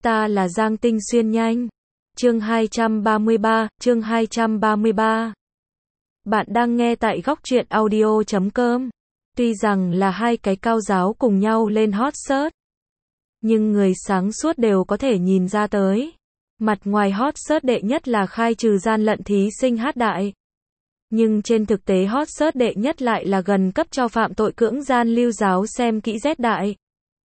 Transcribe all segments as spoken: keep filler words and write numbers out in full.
Ta là Giang Tinh Xuyên nhanh. Chương hai trăm ba mươi ba, chương hai trăm ba mươi ba. Bạn đang nghe tại góc truyện audio chấm com. Tuy rằng là hai cái cao giáo cùng nhau lên hot search, nhưng người sáng suốt đều có thể nhìn ra tới. Mặt ngoài hot search đệ nhất là khai trừ gian lận thí sinh hát đại. Nhưng trên thực tế hot search đệ nhất lại là gần cấp cho phạm tội cưỡng gian lưu giáo xem kỹ Z đại.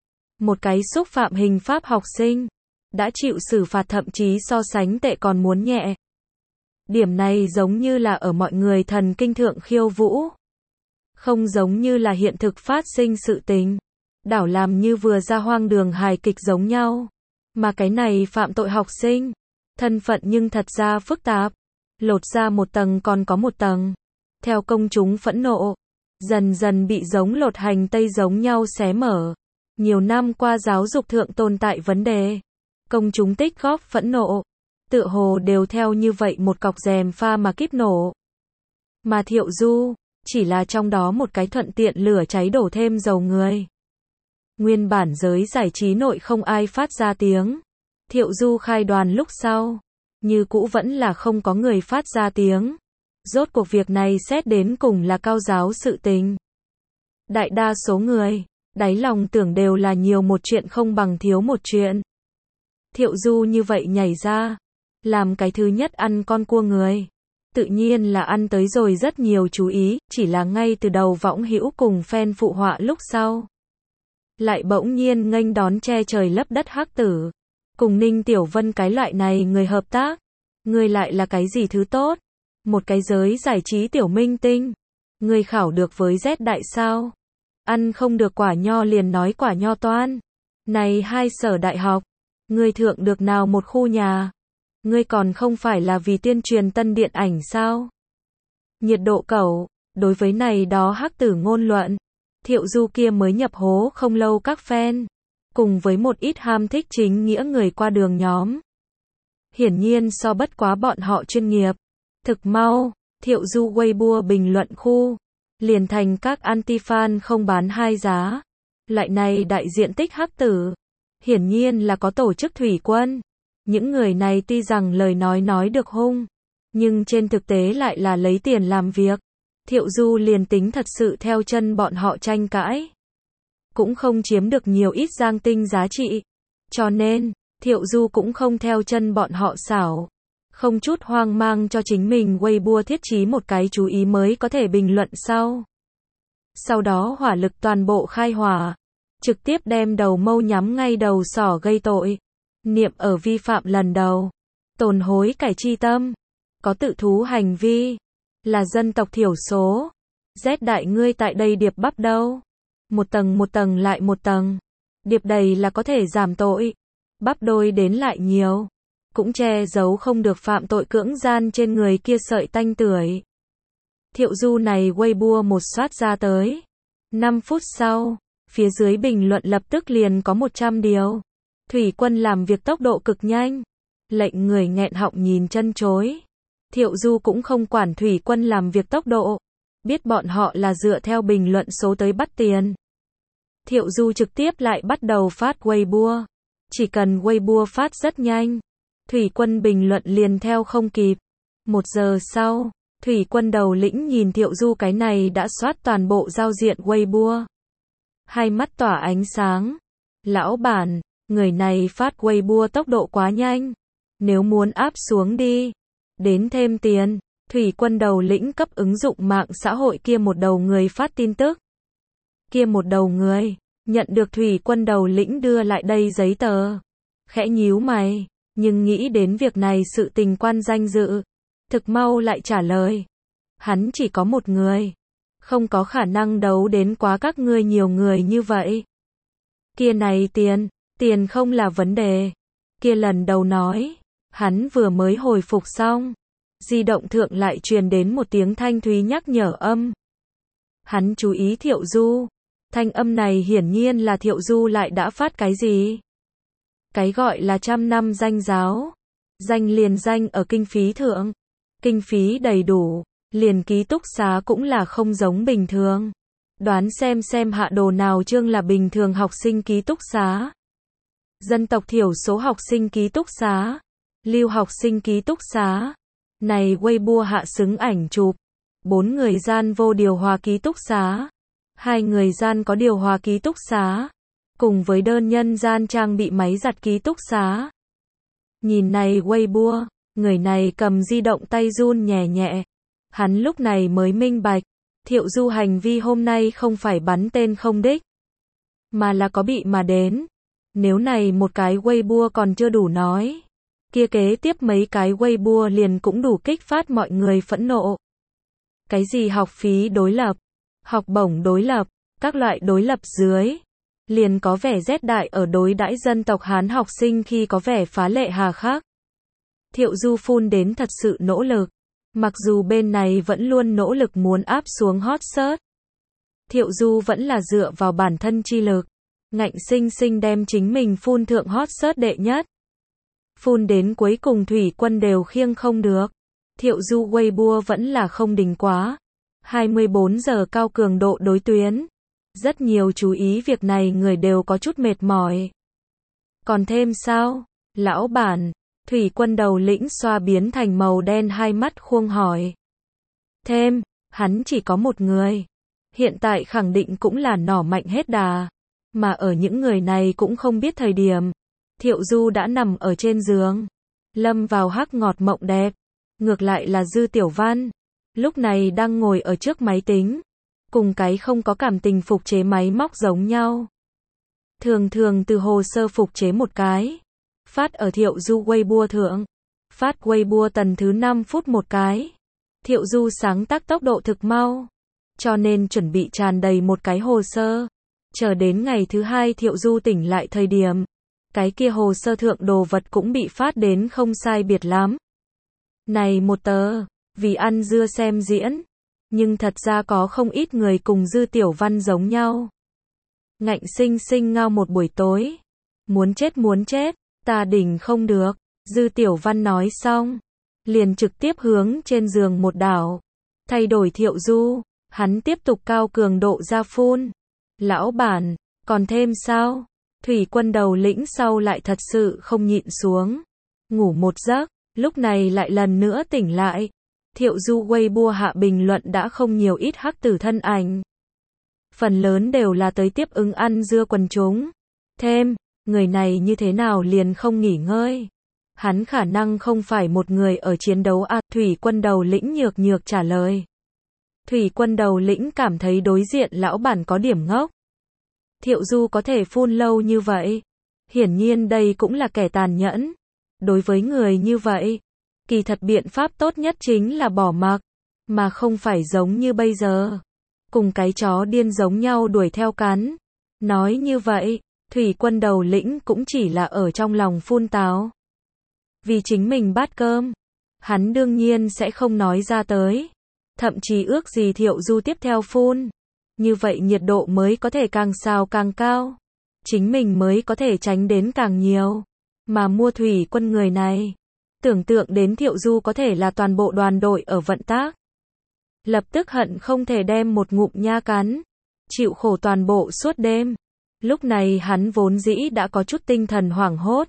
Một cái xúc phạm hình pháp học sinh, đã chịu xử phạt thậm chí so sánh tệ còn muốn nhẹ. Điểm này giống như là ở mọi người thần kinh thượng khiêu vũ. Không giống như là hiện thực phát sinh sự tình. Đảo làm như vừa ra hoang đường hài kịch giống nhau. Mà cái này phạm tội học sinh, thân phận nhưng thật ra phức tạp. Lột ra một tầng còn có một tầng. Theo công chúng phẫn nộ, dần dần bị giống lột hành tây giống nhau xé mở. Nhiều năm qua giáo dục thượng tồn tại vấn đề. Công chúng tích góp phẫn nộ, tựa hồ đều theo như vậy một cọc rèm pha mà kíp nổ. Mà Thiệu Du, chỉ là trong đó một cái thuận tiện lửa cháy đổ thêm dầu người. Nguyên bản giới giải trí nội không ai phát ra tiếng. Thiệu Du khai đoàn lúc sau, như cũ vẫn là không có người phát ra tiếng. Rốt cuộc việc này xét đến cùng là cao giáo sự tình. Đại đa số người, đáy lòng tưởng đều là nhiều một chuyện không bằng thiếu một chuyện. Thiệu Du như vậy nhảy ra, làm cái thứ nhất ăn con cua người. Tự nhiên là ăn tới rồi rất nhiều chú ý, chỉ là ngay từ đầu võng hữu cùng fan phụ họa lúc sau. Lại bỗng nhiên nghênh đón che trời lấp đất hắc tử. Cùng Ninh Tiểu Vân cái loại này người hợp tác. Người lại là cái gì thứ tốt? Một cái giới giải trí tiểu minh tinh. Người khảo được với Z đại sao? Ăn không được quả nho liền nói quả nho toan. Này hai sở đại học. Ngươi thượng được nào một khu nhà? Ngươi còn không phải là vì tuyên truyền tân điện ảnh sao? Nhiệt độ cẩu, đối với này đó hắc tử ngôn luận. Thiệu Du kia mới nhập hố không lâu các fan. Cùng với một ít ham thích chính nghĩa người qua đường nhóm. Hiển nhiên so bất quá bọn họ chuyên nghiệp. Thực mau, Thiệu Du Weibo bình luận khu. Liền thành các anti-fan không bán hai giá. Loại này đại diện tích hắc tử. Hiển nhiên là có tổ chức thủy quân. Những người này tuy rằng lời nói nói được hung, nhưng trên thực tế lại là lấy tiền làm việc. Thiệu Du liền tính thật sự theo chân bọn họ tranh cãi, cũng không chiếm được nhiều ít Giang Tinh giá trị. Cho nên, Thiệu Du cũng không theo chân bọn họ xảo. Không chút hoang mang cho chính mình Weibo thiết trí một cái chú ý mới có thể bình luận sau. Sau đó hỏa lực toàn bộ khai hỏa. Trực tiếp đem đầu mâu nhắm ngay đầu sỏ gây tội. Niệm ở vi phạm lần đầu. Tồn hối cải chi tâm. Có tự thú hành vi. Là dân tộc thiểu số. Z đại ngươi tại đây điệp bắp đâu. Một tầng một tầng lại một tầng. Điệp đầy là có thể giảm tội. Bắp đôi đến lại nhiều. Cũng che giấu không được phạm tội cưỡng gian trên người kia sợi tanh tưởi. Thiệu Du này Weibo một soát ra tới. năm phút sau. Phía dưới bình luận lập tức liền có một trăm điều. Thủy quân làm việc tốc độ cực nhanh. Lệnh người nghẹn họng nhìn chân chối. Thiệu Du cũng không quản thủy quân làm việc tốc độ. Biết bọn họ là dựa theo bình luận số tới bắt tiền. Thiệu Du trực tiếp lại bắt đầu phát Weibo. Chỉ cần Weibo phát rất nhanh. Thủy quân bình luận liền theo không kịp. Một giờ sau, thủy quân đầu lĩnh nhìn Thiệu Du cái này đã soát toàn bộ giao diện Weibo. Hai mắt tỏa ánh sáng. Lão bản, người này phát Weibo tốc độ quá nhanh. Nếu muốn áp xuống đi, đến thêm tiền. Thủy quân đầu lĩnh cấp ứng dụng mạng xã hội kia một đầu người phát tin tức. Kia một đầu người, nhận được thủy quân đầu lĩnh đưa lại đây giấy tờ. Khẽ nhíu mày, nhưng nghĩ đến việc này sự tình quan danh dự. Thực mau lại trả lời. Hắn chỉ có một người. Không có khả năng đấu đến quá các ngươi nhiều người như vậy. Kia này tiền, tiền không là vấn đề. Kia lần đầu nói, hắn vừa mới hồi phục xong. Di động thượng lại truyền đến một tiếng thanh thúy nhắc nhở âm. Hắn chú ý Thiệu Du. Thanh âm này hiển nhiên là Thiệu Du lại đã phát cái gì? Cái gọi là trăm năm danh giáo. Danh liền danh ở kinh phí thượng. Kinh phí đầy đủ. Liền ký túc xá cũng là không giống bình thường. Đoán xem xem hạ đồ nào chương là bình thường học sinh ký túc xá. Dân tộc thiểu số học sinh ký túc xá. Lưu học sinh ký túc xá. Này Weibo hạ xứng ảnh chụp. Bốn người gian vô điều hòa ký túc xá. Hai người gian có điều hòa ký túc xá. Cùng với đơn nhân gian trang bị máy giặt ký túc xá. Nhìn này Weibo, người này cầm di động tay run nhẹ nhẹ. Hắn lúc này mới minh bạch. Thiệu Du hành vi hôm nay không phải bắn tên không đích, mà là có bị mà đến. Nếu này một cái Weibo còn chưa đủ nói, kia kế tiếp mấy cái Weibo liền cũng đủ kích phát mọi người phẫn nộ. Cái gì học phí đối lập, học bổng đối lập, các loại đối lập dưới, liền có vẻ rét đại ở đối đãi dân tộc Hán học sinh khi có vẻ phá lệ hà khắc. Thiệu Du phun đến thật sự nỗ lực, mặc dù bên này vẫn luôn nỗ lực muốn áp xuống hot search. Thiệu Du vẫn là dựa vào bản thân chi lực, ngạnh sinh sinh đem chính mình phun thượng hot search đệ nhất. Phun đến cuối cùng thủy quân đều khiêng không được. Thiệu Du Weibo vẫn là không đỉnh quá. hai mươi bốn giờ cao cường độ đối tuyến. Rất nhiều chú ý việc này người đều có chút mệt mỏi. Còn thêm sao? Lão bản, thủy quân đầu lĩnh xoa biến thành màu đen hai mắt khuông hỏi. Thêm, hắn chỉ có một người. Hiện tại khẳng định cũng là nỏ mạnh hết đà. Mà ở những người này cũng không biết thời điểm. Thiệu Du đã nằm ở trên giường. Lâm vào hắc ngọt mộng đẹp. Ngược lại là Dư Tiểu Văn. Lúc này đang ngồi ở trước máy tính. Cùng cái không có cảm tình phục chế máy móc giống nhau. Thường thường từ hồ sơ phục chế một cái. Phát ở Thiệu Du Weibo thượng. Phát Weibo tần thứ năm phút một cái. Thiệu Du sáng tác tốc độ thực mau. Cho nên chuẩn bị tràn đầy một cái hồ sơ. Chờ đến ngày thứ hai Thiệu Du tỉnh lại thời điểm. Cái kia hồ sơ thượng đồ vật cũng bị phát đến không sai biệt lắm. Này một tờ, vì ăn dưa xem diễn. Nhưng thật ra có không ít người cùng Dư Tiểu Văn giống nhau. Ngạnh sinh sinh ngao một buổi tối. Muốn chết muốn chết, ta đỉnh không được. Dư Tiểu Văn nói xong. Liền trực tiếp hướng trên giường một đảo. Thay đổi Thiệu Du, hắn tiếp tục cao cường độ ra phun. Lão bản, còn thêm sao? Thủy quân đầu lĩnh sau lại thật sự không nhịn xuống. Ngủ một giấc, lúc này lại lần nữa tỉnh lại. Thiệu Du Weibo hạ bình luận đã không nhiều ít hắc tử thân ảnh. Phần lớn đều là tới tiếp ứng ăn dưa quần chúng. Thêm, người này như thế nào liền không nghỉ ngơi. Hắn khả năng không phải một người ở chiến đấu à, Thủy quân đầu lĩnh nhược nhược trả lời. Thủy quân đầu lĩnh cảm thấy đối diện lão bản có điểm ngốc. Thiệu Du có thể phun lâu như vậy. Hiển nhiên đây cũng là kẻ tàn nhẫn. Đối với người như vậy, kỳ thật biện pháp tốt nhất chính là bỏ mặc, mà không phải giống như bây giờ. Cùng cái chó điên giống nhau đuổi theo cắn. Nói như vậy, Thủy quân đầu lĩnh cũng chỉ là ở trong lòng phun táo. Vì chính mình bát cơm, hắn đương nhiên sẽ không nói ra tới. Thậm chí ước gì Thiệu Du tiếp theo phun. Như vậy nhiệt độ mới có thể càng sao càng cao. Chính mình mới có thể tránh đến càng nhiều. Mà mua thủy quân người này. Tưởng tượng đến Thiệu Du có thể là toàn bộ đoàn đội ở vận tác. Lập tức hận không thể đem một ngụm nha cắn. Chịu khổ toàn bộ suốt đêm. Lúc này hắn vốn dĩ đã có chút tinh thần hoảng hốt.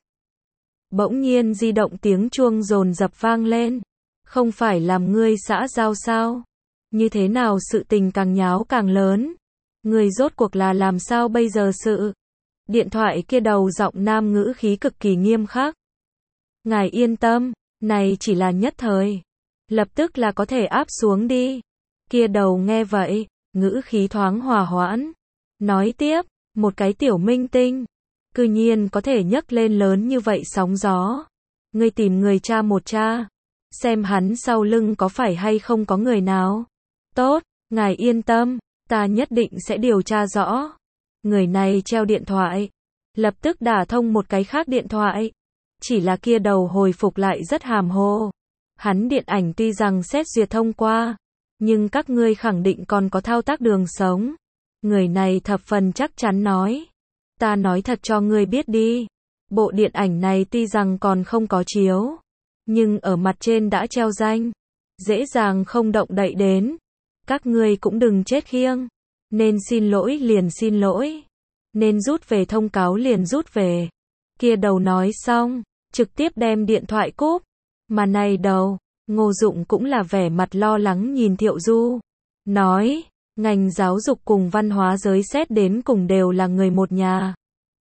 Bỗng nhiên di động tiếng chuông dồn dập vang lên. Không phải làm ngươi xã giao sao? Như thế nào sự tình càng nháo càng lớn? Người rốt cuộc là làm sao bây giờ sự? Điện thoại kia đầu giọng nam ngữ khí cực kỳ nghiêm khắc. Ngài yên tâm, này chỉ là nhất thời. Lập tức là có thể áp xuống đi. Kia đầu nghe vậy, ngữ khí thoáng hòa hoãn. Nói tiếp, một cái tiểu minh tinh. Cư nhiên có thể nhấc lên lớn như vậy sóng gió. Ngươi tìm người cha một cha. Xem hắn sau lưng có phải hay không có người nào. Tốt, ngài yên tâm, ta nhất định sẽ điều tra rõ. Người này treo điện thoại. Lập tức đả thông một cái khác điện thoại. Chỉ là kia đầu hồi phục lại rất hàm hồ. Hắn điện ảnh tuy rằng xét duyệt thông qua. Nhưng các ngươi khẳng định còn có thao tác đường sống. Người này thập phần chắc chắn nói. Ta nói thật cho ngươi biết đi. Bộ điện ảnh này tuy rằng còn không có chiếu. Nhưng ở mặt trên đã treo danh. Dễ dàng không động đậy đến. Các ngươi cũng đừng chết khiêng. Nên xin lỗi liền xin lỗi. Nên rút về thông cáo liền rút về. Kia đầu nói xong, trực tiếp đem điện thoại cúp. Mà này đầu, Ngô Dụng cũng là vẻ mặt lo lắng nhìn Thiệu Du. Nói, ngành giáo dục cùng văn hóa giới xét đến cùng đều là người một nhà.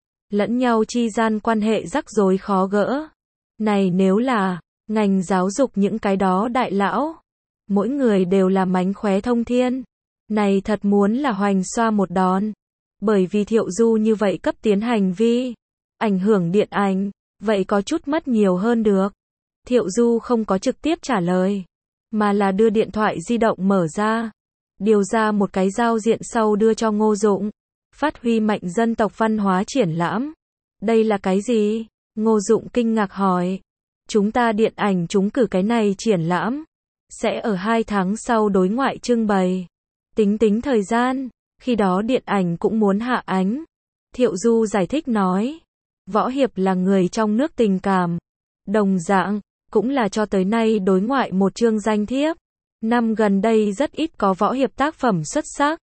Lẫn nhau chi gian quan hệ rắc rối khó gỡ. Này nếu là ngành giáo dục những cái đó đại lão, mỗi người đều là mánh khóe thông thiên. Này thật muốn là hoành xoa một đòn. Bởi vì Thiệu Du như vậy cấp tiến hành vi, ảnh hưởng điện ảnh, vậy có chút mất nhiều hơn được. Thiệu Du không có trực tiếp trả lời, mà là đưa điện thoại di động mở ra, điều ra một cái giao diện sau đưa cho Ngô Dụng. Phát huy mạnh dân tộc văn hóa triển lãm. Đây là cái gì? Ngô Dụng kinh ngạc hỏi. Chúng ta điện ảnh trúng cử cái này triển lãm, sẽ ở hai tháng sau đối ngoại trưng bày. Tính tính thời gian, khi đó điện ảnh cũng muốn hạ ánh. Thiệu Du giải thích nói, võ hiệp là người trong nước tình cảm. Đồng dạng, cũng là cho tới nay đối ngoại một chương danh thiếp. Năm gần đây rất ít có võ hiệp tác phẩm xuất sắc.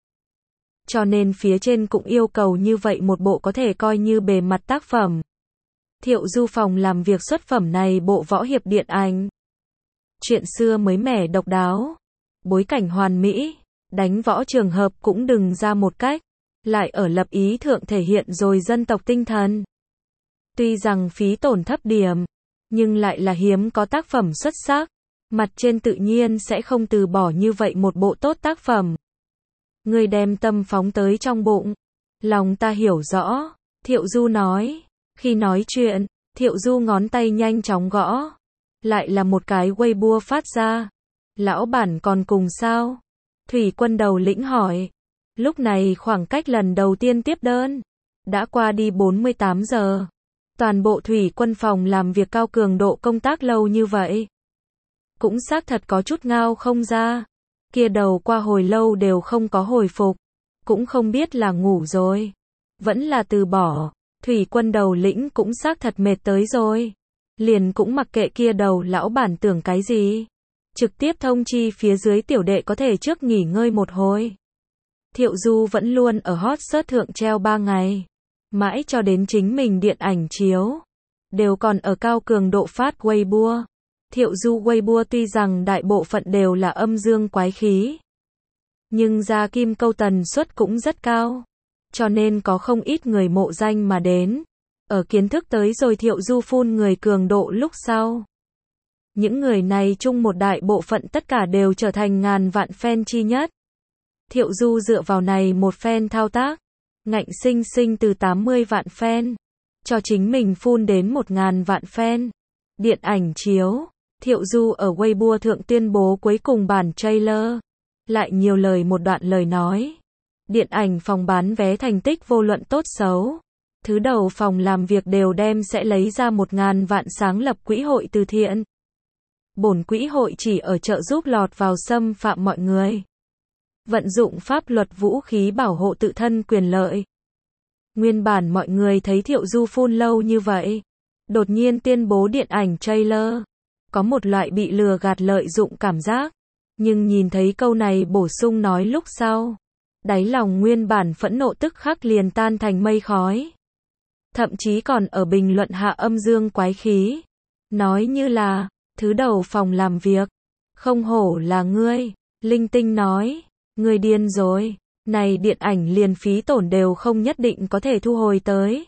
Cho nên phía trên cũng yêu cầu như vậy một bộ có thể coi như bề mặt tác phẩm. Thiệu Du phòng làm việc xuất phẩm này bộ võ hiệp điện ảnh. Chuyện xưa mới mẻ độc đáo, bối cảnh hoàn mỹ, đánh võ trường hợp cũng đừng ra một cách, lại ở lập ý thượng thể hiện rồi dân tộc tinh thần. Tuy rằng phí tổn thấp điểm, nhưng lại là hiếm có tác phẩm xuất sắc, mặt trên tự nhiên sẽ không từ bỏ như vậy một bộ tốt tác phẩm. Người đem tâm phóng tới trong bụng, lòng ta hiểu rõ, Thiệu Du nói. Khi nói chuyện, Thiệu Du ngón tay nhanh chóng gõ, lại là một cái Weibo phát ra. Lão bản còn cùng sao? Thủy Quân đầu lĩnh hỏi. Lúc này khoảng cách lần đầu tiên tiếp đơn đã qua đi bốn mươi tám giờ. Toàn bộ Thủy Quân phòng làm việc cao cường độ công tác lâu như vậy, cũng xác thật có chút ngao không ra. Kia đầu qua hồi lâu đều không có hồi phục, cũng không biết là ngủ rồi, vẫn là từ bỏ. Thủy Quân đầu lĩnh cũng xác thật mệt tới rồi, liền cũng mặc kệ kia đầu lão bản tưởng cái gì, trực tiếp thông chi phía dưới tiểu đệ có thể trước nghỉ ngơi một hồi. Thiệu Du vẫn luôn ở hot search thượng treo ba ngày, mãi cho đến chính mình điện ảnh chiếu, đều còn ở cao cường độ phát Weibo. Thiệu Du Weibo tuy rằng đại bộ phận đều là âm dương quái khí, nhưng ra kim câu tần suất cũng rất cao, cho nên có không ít người mộ danh mà đến. Ở kiến thức tới rồi Thiệu Du phun người cường độ lúc sau, những người này chung một đại bộ phận tất cả đều trở thành ngàn vạn fan chi nhất. Thiệu Du dựa vào này một fan thao tác, ngạnh sinh sinh từ tám mươi vạn fan, cho chính mình phun đến một ngàn vạn fan. Điện ảnh chiếu, Thiệu Du ở Weibo thượng tuyên bố cuối cùng bản trailer, lại nhiều lời một đoạn lời nói. Điện ảnh phòng bán vé thành tích vô luận tốt xấu, thứ đầu phòng làm việc đều đem sẽ lấy ra một ngàn vạn sáng lập quỹ hội từ thiện. Bổn quỹ hội chỉ ở trợ giúp lọt vào xâm phạm mọi người, vận dụng pháp luật vũ khí bảo hộ tự thân quyền lợi. Nguyên bản mọi người thấy Thiệu Du phun lâu như vậy, đột nhiên tuyên bố điện ảnh trailer, có một loại bị lừa gạt lợi dụng cảm giác. Nhưng nhìn thấy câu này bổ sung nói lúc sau, đáy lòng nguyên bản phẫn nộ tức khắc liền tan thành mây khói. Thậm chí còn ở bình luận hạ âm dương quái khí, nói như là, thứ đầu phòng làm việc, không hổ là ngươi. Linh Tinh nói, ngươi điên rồi, này điện ảnh liền phí tổn đều không nhất định có thể thu hồi tới.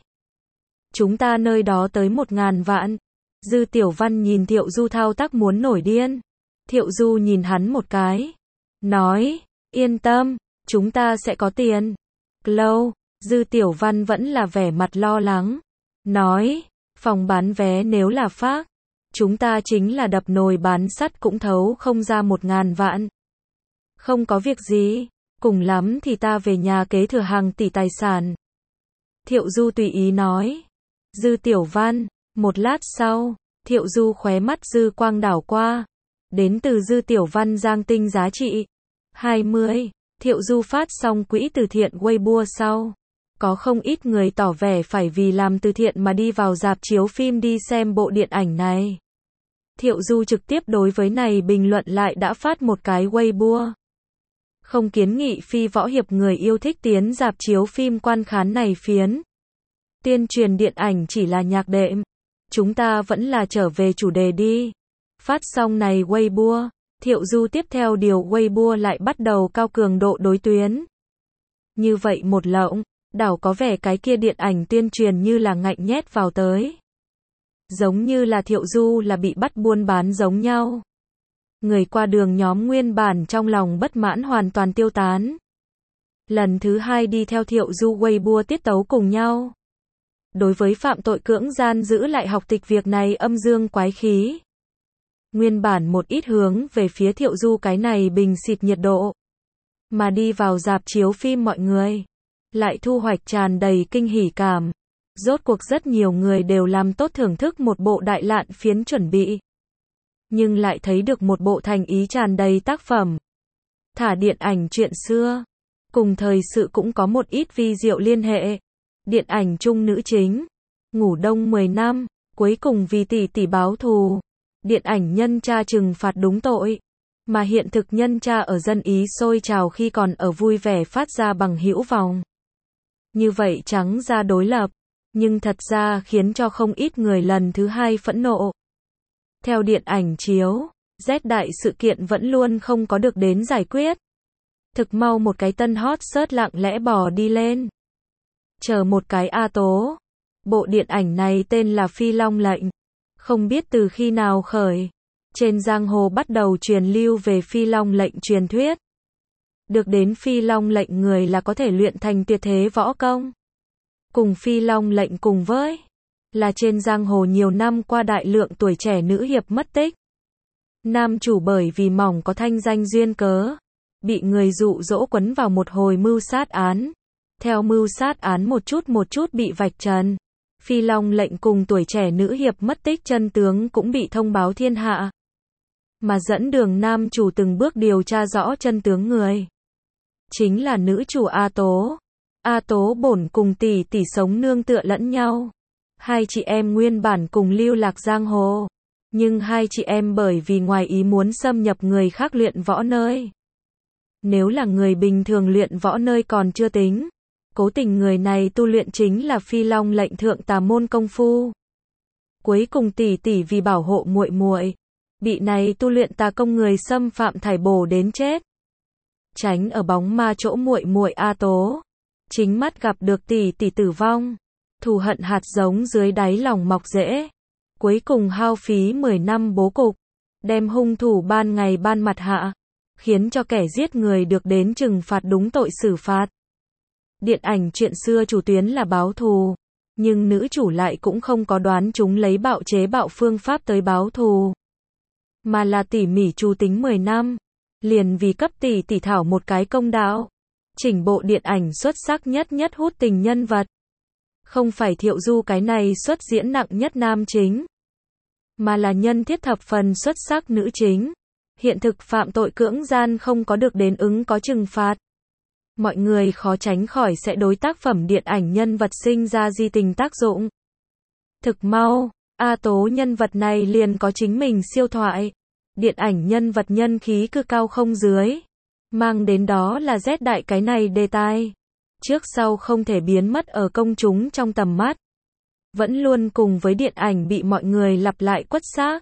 Chúng ta nơi đó tới một ngàn vạn. Dư Tiểu Văn nhìn Thiệu Du thao tác muốn nổi điên. Thiệu Du nhìn hắn một cái, nói, yên tâm, chúng ta sẽ có tiền. Lâu, Dư Tiểu Văn vẫn là vẻ mặt lo lắng, nói, phòng bán vé nếu là phác, chúng ta chính là đập nồi bán sắt cũng thấu không ra một ngàn vạn. Không có việc gì, cùng lắm thì ta về nhà kế thừa hàng tỷ tài sản. Thiệu Du tùy ý nói. Dư Tiểu Văn, một lát sau, Thiệu Du khóe mắt dư quang đảo qua, đến từ Dư Tiểu Văn giang tinh giá trị hai mươi. Thiệu Du phát xong quỹ từ thiện Weibo sau, có không ít người tỏ vẻ phải vì làm từ thiện mà đi vào rạp chiếu phim đi xem bộ điện ảnh này. Thiệu Du trực tiếp đối với này bình luận lại đã phát một cái Weibo. Không kiến nghị phi võ hiệp người yêu thích tiến rạp chiếu phim quan khán này phiến. Tuyên truyền điện ảnh chỉ là nhạc đệm. Chúng ta vẫn là trở về chủ đề đi. Phát xong này Weibo, Thiệu Du tiếp theo điều Weibo lại bắt đầu cao cường độ đối tuyến. Như vậy một lộng, đảo có vẻ cái kia điện ảnh tuyên truyền như là ngạnh nhét vào tới. Giống như là Thiệu Du là bị bắt buôn bán giống nhau. Người qua đường nhóm nguyên bản trong lòng bất mãn hoàn toàn tiêu tán. Lần thứ hai đi theo Thiệu Du Weibo tiết tấu cùng nhau. Đối với phạm tội cưỡng gian giữ lại học tịch việc này âm dương quái khí. Nguyên bản một ít hướng về phía Thiệu Du cái này bình xịt nhiệt độ. Mà đi vào rạp chiếu phim mọi người. Lại thu hoạch tràn đầy kinh hỉ cảm. Rốt cuộc rất nhiều người đều làm tốt thưởng thức một bộ đại lạn phiến chuẩn bị. Nhưng lại thấy được một bộ thành ý tràn đầy tác phẩm. Thả điện ảnh chuyện xưa. Cùng thời sự cũng có một ít vi diệu liên hệ. Điện ảnh chung nữ chính. Ngủ đông mười năm. Cuối cùng vì tỷ tỷ báo thù. Điện ảnh nhân cha trừng phạt đúng tội. Mà hiện thực nhân cha ở dân Ý sôi trào khi còn ở vui vẻ phát ra bằng hữu vòng. Như vậy trắng ra đối lập. Nhưng thật ra khiến cho không ít người lần thứ hai phẫn nộ. Theo điện ảnh chiếu, Z đại sự kiện vẫn luôn không có được đến giải quyết. Thực mau một cái tân hot search lặng lẽ bò đi lên. Chờ một cái A tố. Bộ điện ảnh này tên là Phi Long lệnh. Không biết từ khi nào khởi. Trên giang hồ bắt đầu truyền lưu về Phi Long lệnh truyền thuyết. Được đến Phi Long lệnh người là có thể luyện thành tuyệt thế võ công. Cùng Phi Long lệnh cùng với là trên giang hồ nhiều năm qua đại lượng tuổi trẻ nữ hiệp mất tích. Nam chủ bởi vì mỏng có thanh danh duyên cớ, bị người dụ dỗ quấn vào một hồi mưu sát án. Theo mưu sát án một chút một chút bị vạch trần. Phi Long lệnh cùng tuổi trẻ nữ hiệp mất tích chân tướng cũng bị thông báo thiên hạ. Mà dẫn đường nam chủ từng bước điều tra rõ chân tướng người. Chính là nữ chủ A Tố. A Tố bổn cùng tỷ tỷ sống nương tựa lẫn nhau. Hai chị em nguyên bản cùng lưu lạc giang hồ. Nhưng hai chị em bởi vì ngoài ý muốn xâm nhập người khác luyện võ nơi. Nếu là người bình thường luyện võ nơi còn chưa tính. Cố tình người này tu luyện chính là Phi Long lệnh thượng tà môn công phu. Cuối cùng tỷ tỷ vì bảo hộ muội muội, bị này tu luyện tà công người xâm phạm thải bổ đến chết. Tránh ở bóng ma chỗ muội muội A Tố. Chính mắt gặp được tỷ tỷ tử vong. Thù hận hạt giống dưới đáy lòng mọc rễ. Cuối cùng hao phí mười năm bố cục. Đem hung thủ ban ngày ban mặt hạ. Khiến cho kẻ giết người được đến trừng phạt đúng tội xử phạt. Điện ảnh chuyện xưa chủ tuyến là báo thù. Nhưng nữ chủ lại cũng không có đoán chúng lấy bạo chế bạo phương pháp tới báo thù. Mà là tỉ mỉ chu tính mười năm. Liền vì cấp tỷ tỷ thảo một cái công đạo. Chỉnh bộ điện ảnh xuất sắc nhất nhất hút tình nhân vật. Không phải Thiệu Du cái này xuất diễn nặng nhất nam chính. Mà là nhân thiết thập phần xuất sắc nữ chính. Hiện thực phạm tội cưỡng gian không có được đến ứng có trừng phạt. Mọi người khó tránh khỏi sẽ đối tác phẩm điện ảnh nhân vật sinh ra di tình tác dụng. Thực mau, A Tố nhân vật này liền có chính mình siêu thoại. Điện ảnh nhân vật nhân khí cư cao không dưới. Mang đến đó là Z đại cái này đề tài. Trước sau không thể biến mất ở công chúng trong tầm mắt. Vẫn luôn cùng với điện ảnh bị mọi người lặp lại quất xác.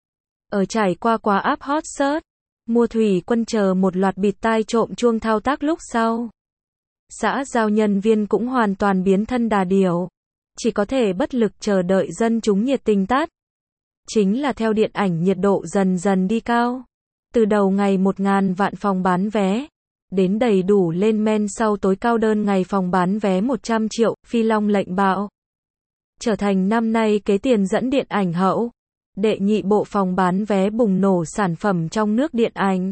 Ở trải qua quá áp hot search, mua thủy quân chờ một loạt bịt tai trộm chuông thao tác lúc sau. Xã giao nhân viên cũng hoàn toàn biến thân đà điểu. Chỉ có thể bất lực chờ đợi dân chúng nhiệt tình tát. Chính là theo điện ảnh nhiệt độ dần dần đi cao. Từ đầu ngày một ngàn vạn phòng bán vé. Đến đầy đủ lên men sau tối cao đơn ngày phòng bán vé một trăm triệu, Phi Long lệnh bạo. Trở thành năm nay kế tiền dẫn điện ảnh hậu. Đệ nhị bộ phòng bán vé bùng nổ sản phẩm trong nước điện ảnh.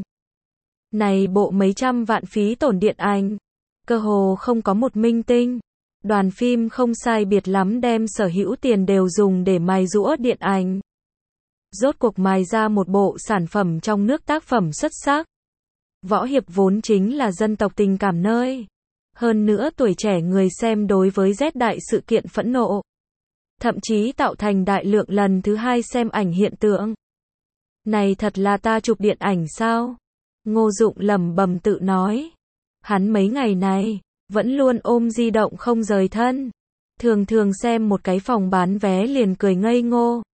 Này bộ mấy trăm vạn phí tổn điện ảnh. Cơ hồ không có một minh tinh. Đoàn phim không sai biệt lắm đem sở hữu tiền đều dùng để mài giũa điện ảnh. Rốt cuộc mài ra một bộ sản phẩm trong nước tác phẩm xuất sắc. Võ hiệp vốn chính là dân tộc tình cảm nơi. Hơn nữa tuổi trẻ người xem đối với Z đại sự kiện phẫn nộ. Thậm chí tạo thành đại lượng lần thứ hai xem ảnh hiện tượng. Này thật là ta chụp điện ảnh sao? Ngô Dụng lẩm bẩm tự nói. Hắn mấy ngày này, vẫn luôn ôm di động không rời thân. thường thường xem một cái phòng bán vé liền cười ngây ngô.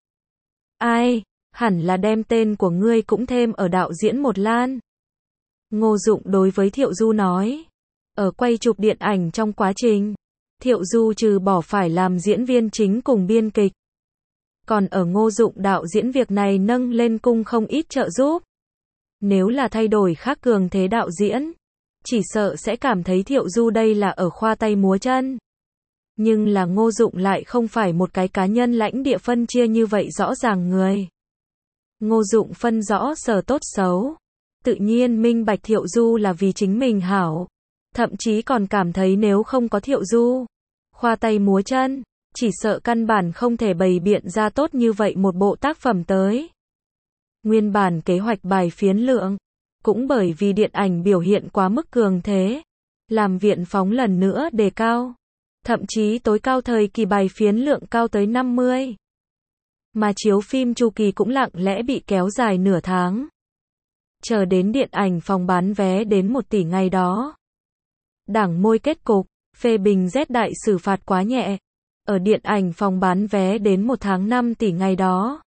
Ai, hẳn là đem tên của ngươi cũng thêm ở đạo diễn một lan. Ngô Dụng đối với Thiệu Du nói. Ở quay chụp điện ảnh trong quá trình, Thiệu Du trừ bỏ phải làm diễn viên chính cùng biên kịch. Còn ở Ngô Dụng đạo diễn việc này nâng lên cung không ít trợ giúp. Nếu là thay đổi khác cường thế đạo diễn, chỉ sợ sẽ cảm thấy Thiệu Du đây là ở khoa tay múa chân. Nhưng là Ngô Dụng lại không phải một cái cá nhân lãnh địa phân chia như vậy rõ ràng người. Ngô Dụng phân rõ sở tốt xấu, tự nhiên minh bạch Thiệu Du là vì chính mình hảo, thậm chí còn cảm thấy nếu không có Thiệu Du, khoa tay múa chân, chỉ sợ căn bản không thể bày biện ra tốt như vậy một bộ tác phẩm tới. Nguyên bản kế hoạch bài phiến lượng, cũng bởi vì điện ảnh biểu hiện quá mức cường thế, làm viện phóng lần nữa đề cao. Thậm chí tối cao thời kỳ bài phiến lượng cao tới năm mươi. Mà chiếu phim chu kỳ cũng lặng lẽ bị kéo dài nửa tháng. Chờ đến điện ảnh phòng bán vé đến một tỷ ngày đó. Đảng môi kết cục, phê bình rét đại xử phạt quá nhẹ. Ở điện ảnh phòng bán vé đến một tháng năm tỷ ngày đó.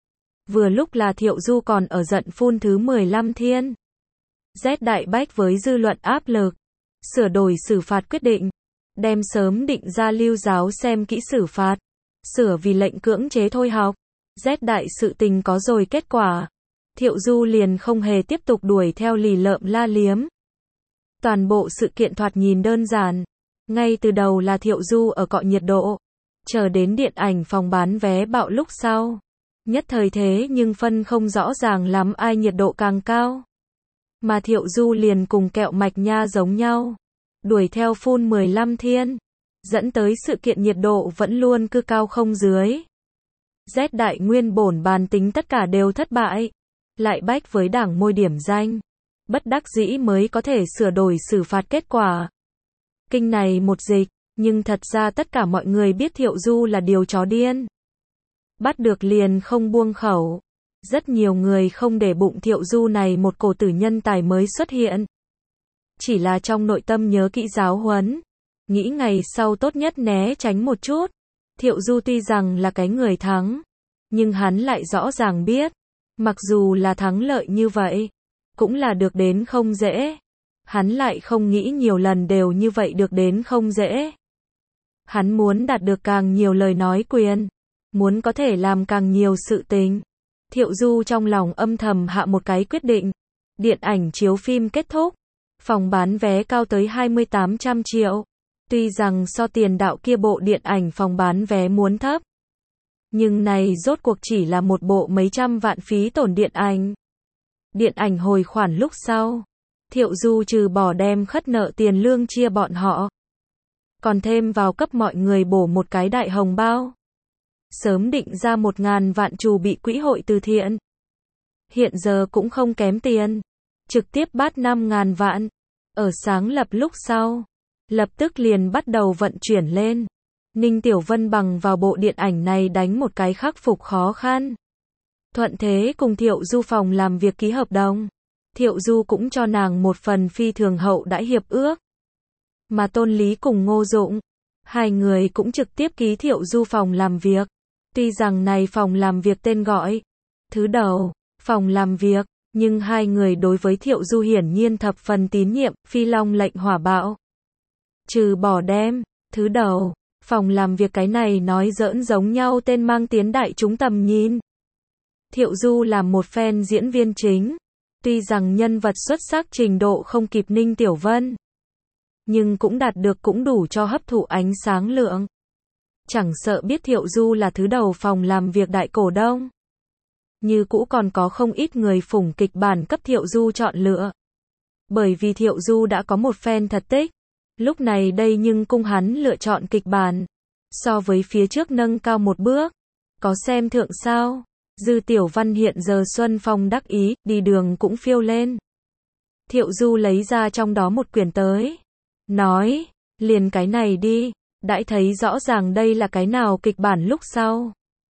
Vừa lúc là Thiệu Du còn ở giận phun thứ mười lăm thiên. Rét đại bách với dư luận áp lực, sửa đổi xử phạt quyết định, đem sớm định ra lưu giáo xem kỹ xử phạt, sửa vì lệnh cưỡng chế thôi học. Rét đại sự tình có rồi kết quả. Thiệu Du liền không hề tiếp tục đuổi theo lì lợm la liếm. Toàn bộ sự kiện thoạt nhìn đơn giản. Ngay từ đầu là Thiệu Du ở cọ nhiệt độ. Chờ đến điện ảnh phòng bán vé bạo lúc sau. Nhất thời thế nhưng phân không rõ ràng lắm ai nhiệt độ càng cao. Mà Thiệu Du liền cùng kẹo mạch nha giống nhau. Đuổi theo phun mười lăm thiên. Dẫn tới sự kiện nhiệt độ vẫn luôn cứ cao không dưới. Rét đại nguyên bổn bàn tính tất cả đều thất bại. Lại bách với đảng môi điểm danh. Bất đắc dĩ mới có thể sửa đổi xử phạt kết quả. Kinh này một dịch, nhưng thật ra tất cả mọi người biết Thiệu Du là điều chó điên. Bắt được liền không buông khẩu. Rất nhiều người không để bụng Thiệu Du này một cổ tử nhân tài mới xuất hiện. Chỉ là trong nội tâm nhớ kỹ giáo huấn. Nghĩ ngày sau tốt nhất né tránh một chút. Thiệu Du tuy rằng là cái người thắng, nhưng hắn lại rõ ràng biết, mặc dù là thắng lợi như vậy, cũng là được đến không dễ. Hắn lại không nghĩ nhiều lần đều như vậy được đến không dễ. Hắn muốn đạt được càng nhiều lời nói quyền, muốn có thể làm càng nhiều sự tình. Thiệu Du trong lòng âm thầm hạ một cái quyết định. Điện ảnh chiếu phim kết thúc, phòng bán vé cao tới hai mươi tám trăm triệu. Tuy rằng so tiền đạo kia bộ điện ảnh phòng bán vé muốn thấp, nhưng này rốt cuộc chỉ là một bộ mấy trăm vạn phí tổn điện ảnh. Điện ảnh hồi khoản lúc sau, Thiệu Du trừ bỏ đem khất nợ tiền lương chia bọn họ, còn thêm vào cấp mọi người bổ một cái đại hồng bao. Sớm định ra một ngàn vạn trù bị quỹ hội từ thiện. Hiện giờ cũng không kém tiền, trực tiếp bắt năm ngàn vạn. Ở sáng lập lúc sau, lập tức liền bắt đầu vận chuyển lên. Ninh Tiểu Vân bằng vào bộ điện ảnh này đánh một cái khắc phục khó khăn. Thuận thế cùng Thiệu Du phòng làm việc ký hợp đồng. Thiệu Du cũng cho nàng một phần phi thường hậu đãi hiệp ước. Mà Tôn Lý cùng Ngô Dụng, hai người cũng trực tiếp ký Thiệu Du phòng làm việc. Tuy rằng này phòng làm việc tên gọi thứ đầu, phòng làm việc, nhưng hai người đối với Thiệu Du hiển nhiên thập phần tín nhiệm, phi long lệnh hỏa bạo. Trừ bỏ đem, thứ đầu, phòng làm việc cái này nói giỡn giống nhau tên mang tiến đại chúng tầm nhìn. Thiệu Du làm một fan diễn viên chính, tuy rằng nhân vật xuất sắc trình độ không kịp Ninh Tiểu Vân, nhưng cũng đạt được cũng đủ cho hấp thụ ánh sáng lượng. Chẳng sợ biết Thiệu Du là thứ đầu phòng làm việc đại cổ đông, như cũ còn có không ít người phủng kịch bản cấp Thiệu Du chọn lựa. Bởi vì Thiệu Du đã có một fan thật tích, lúc này đây nhưng cung hắn lựa chọn kịch bản, so với phía trước nâng cao một bước. Có xem thượng sao? Dư Tiểu Văn hiện giờ xuân phong đắc ý, đi đường cũng phiêu lên. Thiệu Du lấy ra trong đó một quyển tới, nói, liền cái này đi, đãi thấy rõ ràng đây là cái nào kịch bản lúc sau.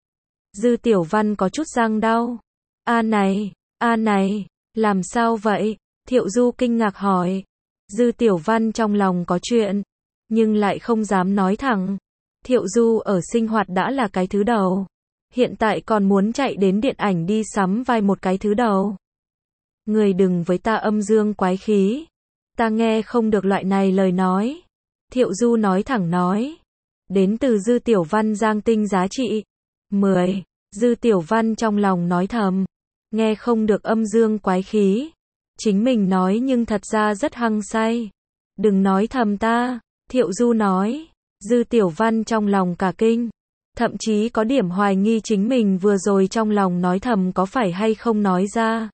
Dư Tiểu Văn có chút răng đau. A này, a này, làm sao vậy? Thiệu Du kinh ngạc hỏi. Dư Tiểu Văn trong lòng có chuyện, nhưng lại không dám nói thẳng. Thiệu Du ở sinh hoạt đã là cái thứ đầu. Hiện tại còn muốn chạy đến điện ảnh đi sắm vai một cái thứ đầu. Người đừng với ta âm dương quái khí. Ta nghe không được loại này lời nói. Thiệu Du nói thẳng nói. Đến từ Dư Tiểu Văn giang tinh giá trị. mười. Dư Tiểu Văn trong lòng nói thầm. Nghe không được âm dương quái khí. Chính mình nói nhưng thật ra rất hăng say. Đừng nói thầm ta. Thiệu Du nói. Dư Tiểu Văn trong lòng cả kinh. Thậm chí có điểm hoài nghi chính mình vừa rồi trong lòng nói thầm có phải hay không nói ra.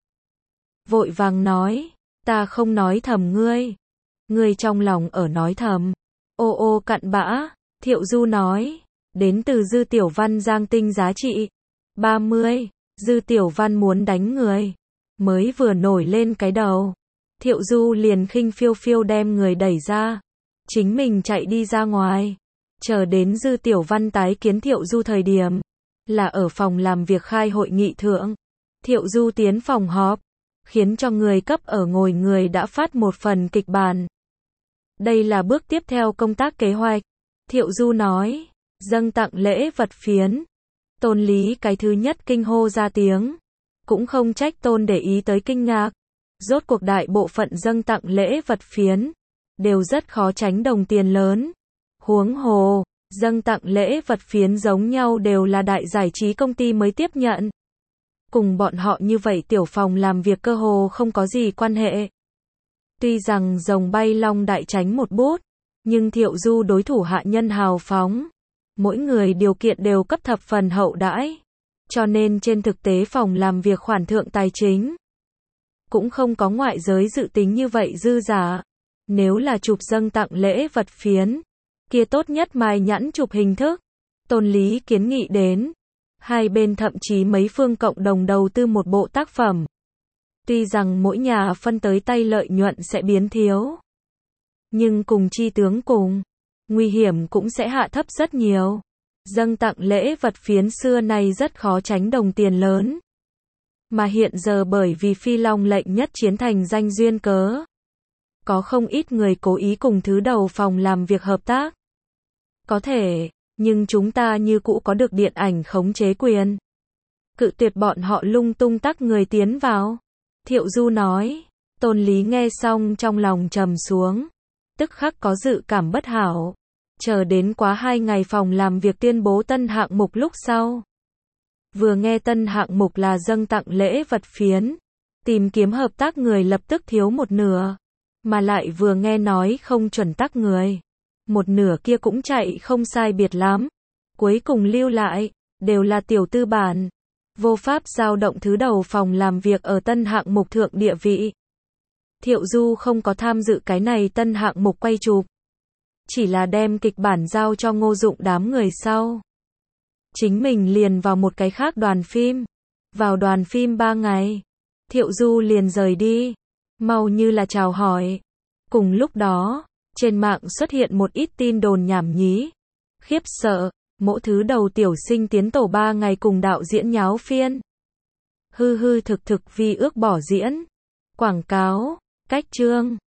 Vội vàng nói. Ta không nói thầm ngươi. Ngươi trong lòng ở nói thầm. Ô ô cặn bã. Thiệu Du nói. Đến từ Dư Tiểu Văn giang tinh giá trị. ba mươi. Dư Tiểu Văn muốn đánh người. Mới vừa nổi lên cái đầu. Thiệu Du liền khinh phiêu phiêu đem người đẩy ra. Chính mình chạy đi ra ngoài. Chờ đến Dư Tiểu Văn tái kiến Thiệu Du thời điểm. Là ở phòng làm việc khai hội nghị thượng. Thiệu Du tiến phòng họp. Khiến cho người cấp ở ngồi người đã phát một phần kịch bản. Đây là bước tiếp theo công tác kế hoạch. Thiệu Du nói. Dâng tặng lễ vật phiến. Tôn Lý cái thứ nhất kinh hô ra tiếng. Cũng không trách Tôn để ý tới kinh ngạc. Rốt cuộc đại bộ phận dâng tặng lễ vật phiến. Đều rất khó tránh đồng tiền lớn. Huống hồ, dâng tặng lễ vật phiến giống nhau đều là đại giải trí công ty mới tiếp nhận. Cùng bọn họ như vậy tiểu phòng làm việc cơ hồ không có gì quan hệ. Tuy rằng rồng bay long đại tránh một bút, nhưng Thiệu Du đối thủ hạ nhân hào phóng. Mỗi người điều kiện đều cấp thập phần hậu đãi. Cho nên trên thực tế phòng làm việc khoản thượng tài chính cũng không có ngoại giới dự tính như vậy dư giả. Nếu là chụp dâng tặng lễ vật phiến, kia tốt nhất mài nhẵn chụp hình thức. Tôn Lý kiến nghị đến. Hai bên thậm chí mấy phương cộng đồng đầu tư một bộ tác phẩm. Tuy rằng mỗi nhà phân tới tay lợi nhuận sẽ biến thiếu. Nhưng cùng chi tướng cùng, nguy hiểm cũng sẽ hạ thấp rất nhiều. Dâng tặng lễ vật phiến xưa nay rất khó tránh đồng tiền lớn. Mà hiện giờ bởi vì Phi Long lệnh nhất chiến thành danh duyên cớ. Có không ít người cố ý cùng thứ đầu phòng làm việc hợp tác. Có thể, nhưng chúng ta như cũ có được điện ảnh khống chế quyền. Cự tuyệt bọn họ lung tung tắc người tiến vào. Thiệu Du nói. Tôn Lý nghe xong trong lòng trầm xuống. Tức khắc có dự cảm bất hảo. Chờ đến quá hai ngày phòng làm việc tuyên bố tân hạng mục lúc sau. Vừa nghe tân hạng mục là dâng tặng lễ vật phiến. Tìm kiếm hợp tác người lập tức thiếu một nửa. Mà lại vừa nghe nói không chuẩn tác người. Một nửa kia cũng chạy không sai biệt lắm. Cuối cùng lưu lại, đều là tiểu tư bản. Vô pháp dao động thứ đầu phòng làm việc ở tân hạng mục thượng địa vị. Thiệu Du không có tham dự cái này tân hạng mục quay chụp. Chỉ là đem kịch bản giao cho Ngô Dụng đám người sau. Chính mình liền vào một cái khác đoàn phim. Vào đoàn phim ba ngày. Thiệu Du liền rời đi. Mau như là chào hỏi. Cùng lúc đó, trên mạng xuất hiện một ít tin đồn nhảm nhí. Khiếp sợ, mỗi thứ đầu tiểu sinh tiến tổ ba ngày cùng đạo diễn nháo phiên. Hư hư thực thực vì ước bỏ diễn. Quảng cáo, cách chương.